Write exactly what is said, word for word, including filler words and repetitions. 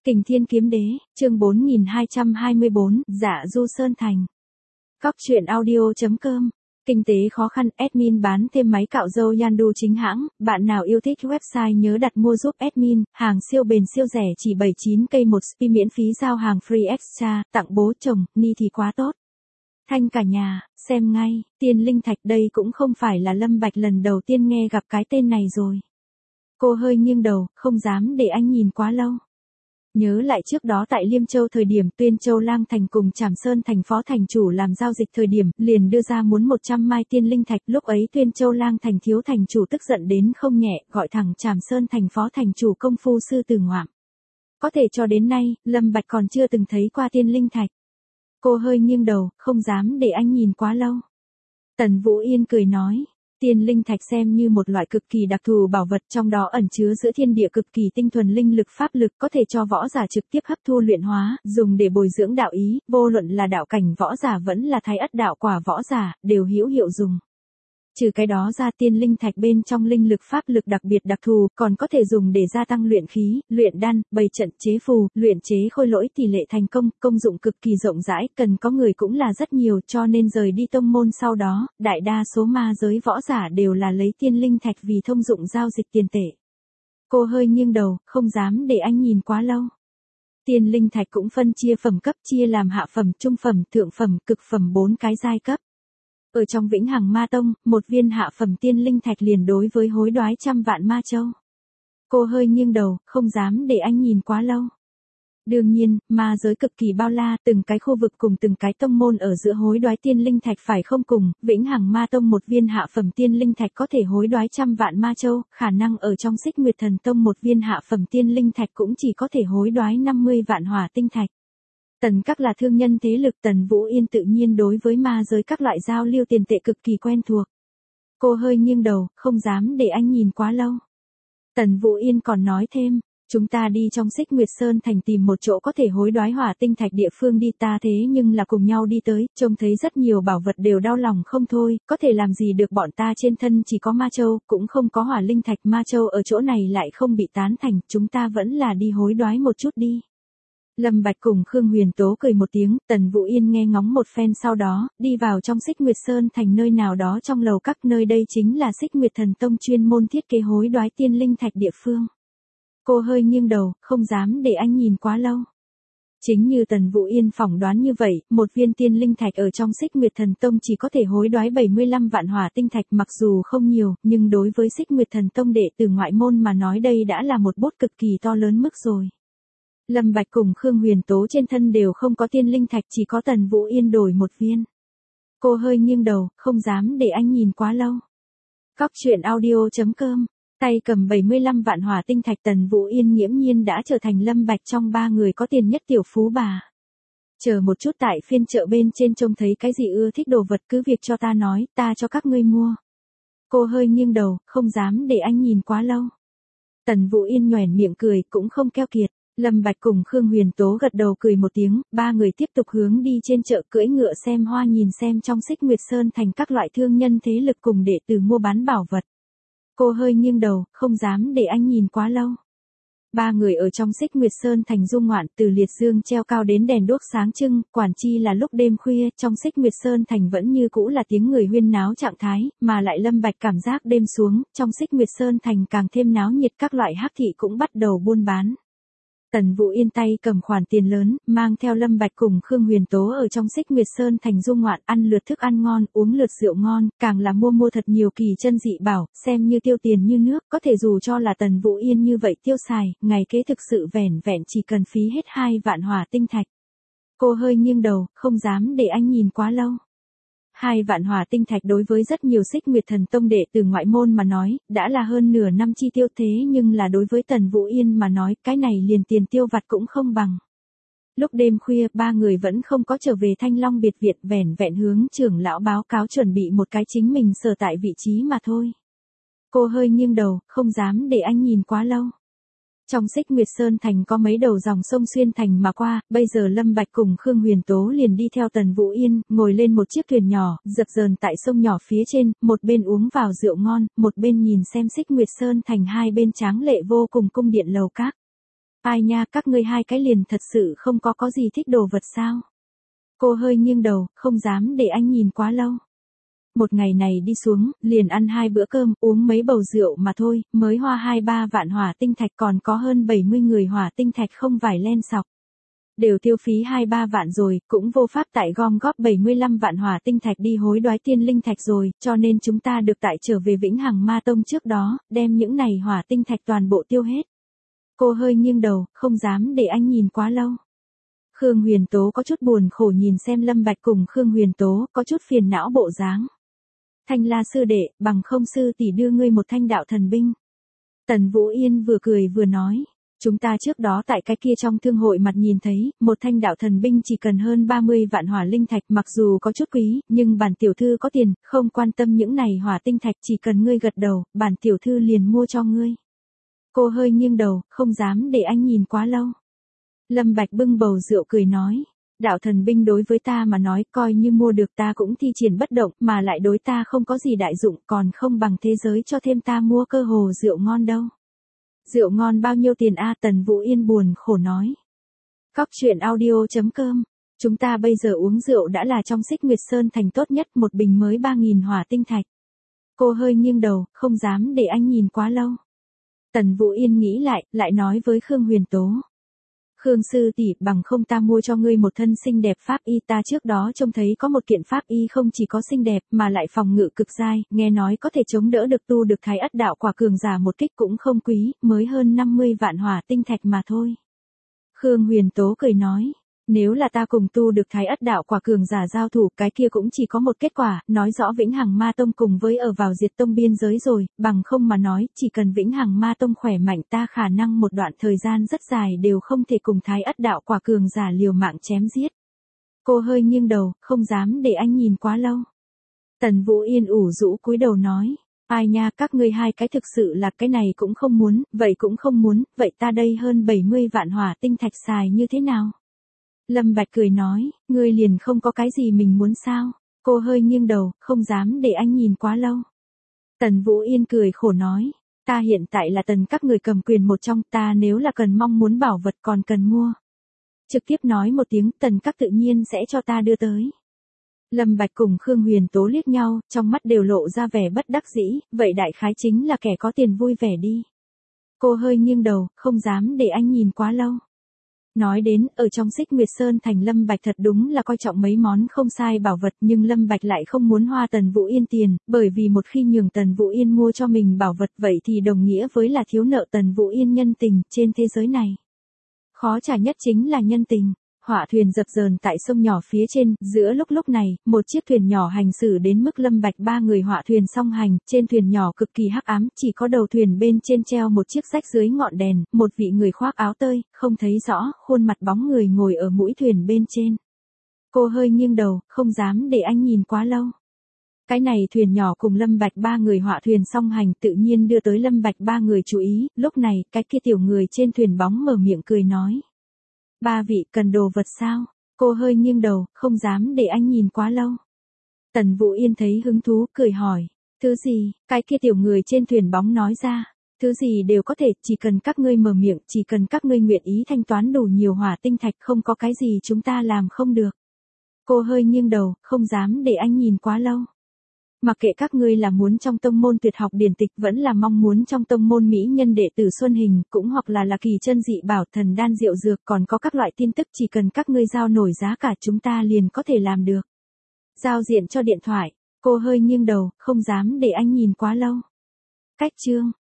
Kình Thiên Kiếm Đế, chương bốn nghìn hai trăm hai mươi bốn, Dạ Du Sơn Thành. Cóc truyện audio.com. Kinh tế khó khăn, admin bán thêm máy cạo râu Yandu chính hãng, bạn nào yêu thích website nhớ đặt mua giúp admin, hàng siêu bền siêu rẻ chỉ bảy mươi chín cây một spi miễn phí giao hàng free extra, tặng bố chồng, ni thì quá tốt. Thanh cả nhà, xem ngay, Tiên Linh Thạch đây cũng không phải là Lâm Bạch lần đầu tiên nghe gặp cái tên này rồi. Cô hơi nghiêng đầu, không dám để anh nhìn quá lâu. Nhớ lại trước đó tại Liêm Châu thời điểm Tuyên Châu Lang Thành cùng Trảm Sơn Thành phó thành chủ làm giao dịch thời điểm, liền đưa ra muốn một trăm mai tiên linh thạch, lúc ấy Tuyên Châu Lang Thành thiếu thành chủ tức giận đến không nhẹ, gọi thẳng Trảm Sơn Thành phó thành chủ công phu sư tử ngoạm. Có thể cho đến nay, Lâm Bạch còn chưa từng thấy qua tiên linh thạch. Cô hơi nghiêng đầu, không dám để anh nhìn quá lâu. Tần Vũ Yên cười nói. Tiên linh thạch xem như một loại cực kỳ đặc thù bảo vật, trong đó ẩn chứa giữa thiên địa cực kỳ tinh thuần linh lực pháp lực, có thể cho võ giả trực tiếp hấp thu luyện hóa, dùng để bồi dưỡng đạo ý, vô luận là đạo cảnh võ giả vẫn là thái ất đạo quả võ giả, đều hữu hiệu dùng. Trừ cái đó ra, tiên linh thạch bên trong linh lực pháp lực đặc biệt đặc thù, còn có thể dùng để gia tăng luyện khí, luyện đan, bày trận, chế phù, luyện chế khôi lỗi, tỷ lệ thành công, công dụng cực kỳ rộng rãi, cần có người cũng là rất nhiều, cho nên rời đi tông môn sau đó, đại đa số ma giới võ giả đều là lấy tiên linh thạch vì thông dụng giao dịch tiền tệ. Cô hơi nghiêng đầu, không dám để anh nhìn quá lâu. Tiên linh thạch cũng phân chia phẩm cấp, chia làm hạ phẩm, trung phẩm, thượng phẩm, cực phẩm bốn cái giai cấp. Ở trong Vĩnh Hằng Ma Tông, một viên hạ phẩm tiên linh thạch liền đối với hối đoái trăm vạn ma châu. Cô hơi nghiêng đầu, không dám để anh nhìn quá lâu. Đương nhiên, ma giới cực kỳ bao la, từng cái khu vực cùng từng cái tông môn ở giữa hối đoái tiên linh thạch phải không cùng, Vĩnh Hằng Ma Tông một viên hạ phẩm tiên linh thạch có thể hối đoái trăm vạn ma châu, khả năng ở trong Xích Nguyệt Thần Tông một viên hạ phẩm tiên linh thạch cũng chỉ có thể hối đoái năm mươi vạn hỏa tinh thạch. Tần Các là thương nhân thế lực, Tần Vũ Yên tự nhiên đối với ma giới các loại giao lưu tiền tệ cực kỳ quen thuộc. Cô hơi nghiêng đầu, không dám để anh nhìn quá lâu. Tần Vũ Yên còn nói thêm, chúng ta đi trong Xích Nguyệt Sơn Thành tìm một chỗ có thể hối đoái hỏa tinh thạch địa phương đi, ta thế nhưng là cùng nhau đi tới, trông thấy rất nhiều bảo vật đều đau lòng không thôi, có thể làm gì được bọn ta, trên thân chỉ có ma châu, cũng không có hỏa linh thạch, ma châu ở chỗ này lại không bị tán thành, chúng ta vẫn là đi hối đoái một chút đi. Lâm Bạch cùng Khương Huyền Tố cười một tiếng, Tần Vũ Yên nghe ngóng một phen sau đó, đi vào trong Xích Nguyệt Sơn Thành nơi nào đó trong lầu các, nơi đây chính là Xích Nguyệt Thần Tông chuyên môn thiết kế hối đoái tiên linh thạch địa phương. Cô hơi nghiêng đầu, không dám để anh nhìn quá lâu. Chính như Tần Vũ Yên phỏng đoán như vậy, một viên tiên linh thạch ở trong Xích Nguyệt Thần Tông chỉ có thể hối đoái bảy mươi lăm vạn hỏa tinh thạch, mặc dù không nhiều, nhưng đối với Xích Nguyệt Thần Tông đệ tử ngoại môn mà nói đây đã là một bút cực kỳ to lớn mức rồi. Lâm Bạch cùng Khương Huyền Tố trên thân đều không có tiên linh thạch, chỉ có Tần Vũ Yên đổi một viên. Cô hơi nghiêng đầu, không dám để anh nhìn quá lâu. Cóc truyện audio.com. Tay cầm bảy mươi lăm vạn hỏa tinh thạch, Tần Vũ Yên nghiễm nhiên đã trở thành Lâm Bạch trong ba người có tiền nhất tiểu phú bà. Chờ một chút, tại phiên chợ bên trên trông thấy cái gì ưa thích đồ vật cứ việc cho ta nói, ta cho các ngươi mua. Cô hơi nghiêng đầu, không dám để anh nhìn quá lâu. Tần Vũ Yên nhoẻn miệng cười, cũng không keo kiệt. Lâm Bạch cùng Khương Huyền Tố gật đầu cười một tiếng, ba người tiếp tục hướng đi trên chợ, cưỡi ngựa xem hoa, nhìn xem trong Xích Nguyệt Sơn Thành các loại thương nhân thế lực cùng đệ tử mua bán bảo vật. Cô hơi nghiêng đầu, không dám để anh nhìn quá lâu. Ba người ở trong Xích Nguyệt Sơn Thành du ngoạn, từ liệt dương treo cao đến đèn đuốc sáng trưng, quản chi là lúc đêm khuya, trong Xích Nguyệt Sơn Thành vẫn như cũ là tiếng người huyên náo trạng thái, mà lại Lâm Bạch cảm giác đêm xuống, trong Xích Nguyệt Sơn Thành càng thêm náo nhiệt, các loại hắc thị cũng bắt đầu buôn bán. Tần Vũ Yên tay cầm khoản tiền lớn, mang theo Lâm Bạch cùng Khương Huyền Tố ở trong Xích Nguyệt Sơn Thành du ngoạn, ăn lượt thức ăn ngon, uống lượt rượu ngon, càng là mua mua thật nhiều kỳ chân dị bảo, xem như tiêu tiền như nước, có thể dù cho là Tần Vũ Yên như vậy tiêu xài, ngày kế thực sự vẻn vẹn chỉ cần phí hết hai vạn hỏa tinh thạch. Cô hơi nghiêng đầu, không dám để anh nhìn quá lâu. Hai vạn hỏa tinh thạch đối với rất nhiều Xích Nguyệt Thần Tông đệ từ ngoại môn mà nói, đã là hơn nửa năm chi tiêu, thế nhưng là đối với Tần Vũ Yên mà nói, cái này liền tiền tiêu vặt cũng không bằng. Lúc đêm khuya, ba người vẫn không có trở về Thanh Long biệt viện, vẻn vẹn hướng trưởng lão báo cáo chuẩn bị một cái chính mình sở tại vị trí mà thôi. Cô hơi nghiêng đầu, không dám để anh nhìn quá lâu. Trong Xích Nguyệt Sơn Thành có mấy đầu dòng sông xuyên thành mà qua, bây giờ Lâm Bạch cùng Khương Huyền Tố liền đi theo Tần Vũ Yên, ngồi lên một chiếc thuyền nhỏ, dập dờn tại sông nhỏ phía trên, một bên uống vào rượu ngon, một bên nhìn xem Xích Nguyệt Sơn Thành hai bên tráng lệ vô cùng cung điện lầu các. Ai nha, các ngươi hai cái liền thật sự không có có gì thích đồ vật sao? Cô hơi nghiêng đầu, không dám để anh nhìn quá lâu. Một ngày này đi xuống, liền ăn hai bữa cơm, uống mấy bầu rượu mà thôi, mới hoa hai ba vạn hỏa tinh thạch, còn có hơn bảy mươi người hỏa tinh thạch không vải len sọc. Đều tiêu phí hai ba vạn rồi, cũng vô pháp tại gom góp bảy mươi lăm vạn hỏa tinh thạch đi hối đoái tiên linh thạch rồi, cho nên chúng ta được tại trở về Vĩnh Hằng Ma Tông trước đó, đem những này hỏa tinh thạch toàn bộ tiêu hết. Cô hơi nghiêng đầu, không dám để anh nhìn quá lâu. Khương Huyền Tố có chút buồn khổ nhìn xem Lâm Bạch cùng Khương Huyền Tố, có chút phiền não bộ dáng. Thanh La sư đệ, bằng không sư tỷ đưa ngươi một thanh đạo thần binh. Tần Vũ Yên vừa cười vừa nói. Chúng ta trước đó tại cái kia trong thương hội mặt nhìn thấy, một thanh đạo thần binh chỉ cần hơn ba mươi vạn hỏa linh thạch, mặc dù có chút quý, nhưng bản tiểu thư có tiền, không quan tâm những này hỏa tinh thạch, chỉ cần ngươi gật đầu, bản tiểu thư liền mua cho ngươi. Cô hơi nghiêng đầu, không dám để anh nhìn quá lâu. Lâm Bạch bưng bầu rượu cười nói, đạo thần binh đối với ta mà nói coi như mua được ta cũng thi triển bất động, mà lại đối ta không có gì đại dụng, còn không bằng thế giới cho thêm ta mua cơ hồ rượu ngon đâu. Rượu ngon bao nhiêu tiền a? Tần Vũ Yên buồn khổ nói. Cóc truyện audio chấm com. Chúng ta bây giờ uống rượu đã là trong Xích Nguyệt Sơn thành tốt nhất, một bình mới ba nghìn hỏa tinh thạch. Cô hơi nghiêng đầu, không dám để anh nhìn quá lâu. Tần Vũ Yên nghĩ lại, lại nói với Khương Huyền Tố. Khương sư tỷ, bằng không ta mua cho ngươi một thân xinh đẹp pháp y, ta trước đó trông thấy có một kiện pháp y không chỉ có xinh đẹp mà lại phòng ngự cực dai, nghe nói có thể chống đỡ được tu được Thái Ất đạo quả cường giả một kích cũng không quý, mới hơn năm mươi vạn hỏa tinh thạch mà thôi. Khương Huyền Tố cười nói, nếu là ta cùng tu được Thái Ất đạo quả cường giả giao thủ, cái kia cũng chỉ có một kết quả, nói rõ Vĩnh Hằng Ma Tông cùng với ở vào diệt tông biên giới rồi, bằng không mà nói, chỉ cần Vĩnh Hằng Ma Tông khỏe mạnh ta khả năng một đoạn thời gian rất dài đều không thể cùng Thái Ất đạo quả cường giả liều mạng chém giết. Cô hơi nghiêng đầu, không dám để anh nhìn quá lâu. Tần Vũ Yên ủ rũ cúi đầu nói, ai nha, các ngươi hai cái thực sự là cái này cũng không muốn, vậy cũng không muốn, vậy ta đây hơn bảy mươi vạn hỏa tinh thạch xài như thế nào? Lâm Bạch cười nói, ngươi liền không có cái gì mình muốn sao? Cô hơi nghiêng đầu, không dám để anh nhìn quá lâu. Tần Vũ Yên cười khổ nói, ta hiện tại là tần các người cầm quyền một trong, ta nếu là cần mong muốn bảo vật còn cần mua. Trực tiếp nói một tiếng, tần các tự nhiên sẽ cho ta đưa tới. Lâm Bạch cùng Khương Huyền Tố liếc nhau, trong mắt đều lộ ra vẻ bất đắc dĩ, vậy đại khái chính là kẻ có tiền vui vẻ đi. Cô hơi nghiêng đầu, không dám để anh nhìn quá lâu. Nói đến, ở trong Xích Nguyệt Sơn thành Lâm Bạch thật đúng là coi trọng mấy món không sai bảo vật, nhưng Lâm Bạch lại không muốn hoa Tần Vũ Yên tiền, bởi vì một khi nhường Tần Vũ Yên mua cho mình bảo vật vậy thì đồng nghĩa với là thiếu nợ Tần Vũ Yên nhân tình trên thế giới này. Khó trả nhất chính là nhân tình. Hỏa thuyền dập dờn tại sông nhỏ phía trên, giữa lúc lúc này, một chiếc thuyền nhỏ hành xử đến mức Lâm Bạch ba người hỏa thuyền song hành, trên thuyền nhỏ cực kỳ hắc ám, chỉ có đầu thuyền bên trên treo một chiếc rách dưới ngọn đèn, một vị người khoác áo tơi, không thấy rõ, khuôn mặt bóng người ngồi ở mũi thuyền bên trên. Cô hơi nghiêng đầu, không dám để anh nhìn quá lâu. Cái này thuyền nhỏ cùng Lâm Bạch ba người hỏa thuyền song hành tự nhiên đưa tới Lâm Bạch ba người chú ý, lúc này, cái kia tiểu người trên thuyền bóng mở miệng cười nói. Ba vị cần đồ vật sao? Cô hơi nghiêng đầu, không dám để anh nhìn quá lâu. Tần Vũ Yên thấy hứng thú, cười hỏi. Thứ gì? Cái kia tiểu người trên thuyền bóng nói ra. Thứ gì đều có thể, chỉ cần các ngươi mở miệng, chỉ cần các ngươi nguyện ý thanh toán đủ nhiều hỏa tinh thạch, không có cái gì chúng ta làm không được. Cô hơi nghiêng đầu, không dám để anh nhìn quá lâu. Mặc kệ các ngươi là muốn trong tông môn tuyệt học điển tịch, vẫn là mong muốn trong tông môn mỹ nhân đệ tử Xuân Hình, cũng hoặc là là kỳ chân dị bảo, thần đan diệu dược, còn có các loại tin tức, chỉ cần các ngươi giao nổi giá cả chúng ta liền có thể làm được. Giao diện cho điện thoại. Cô hơi nghiêng đầu, không dám để anh nhìn quá lâu. Cách chương.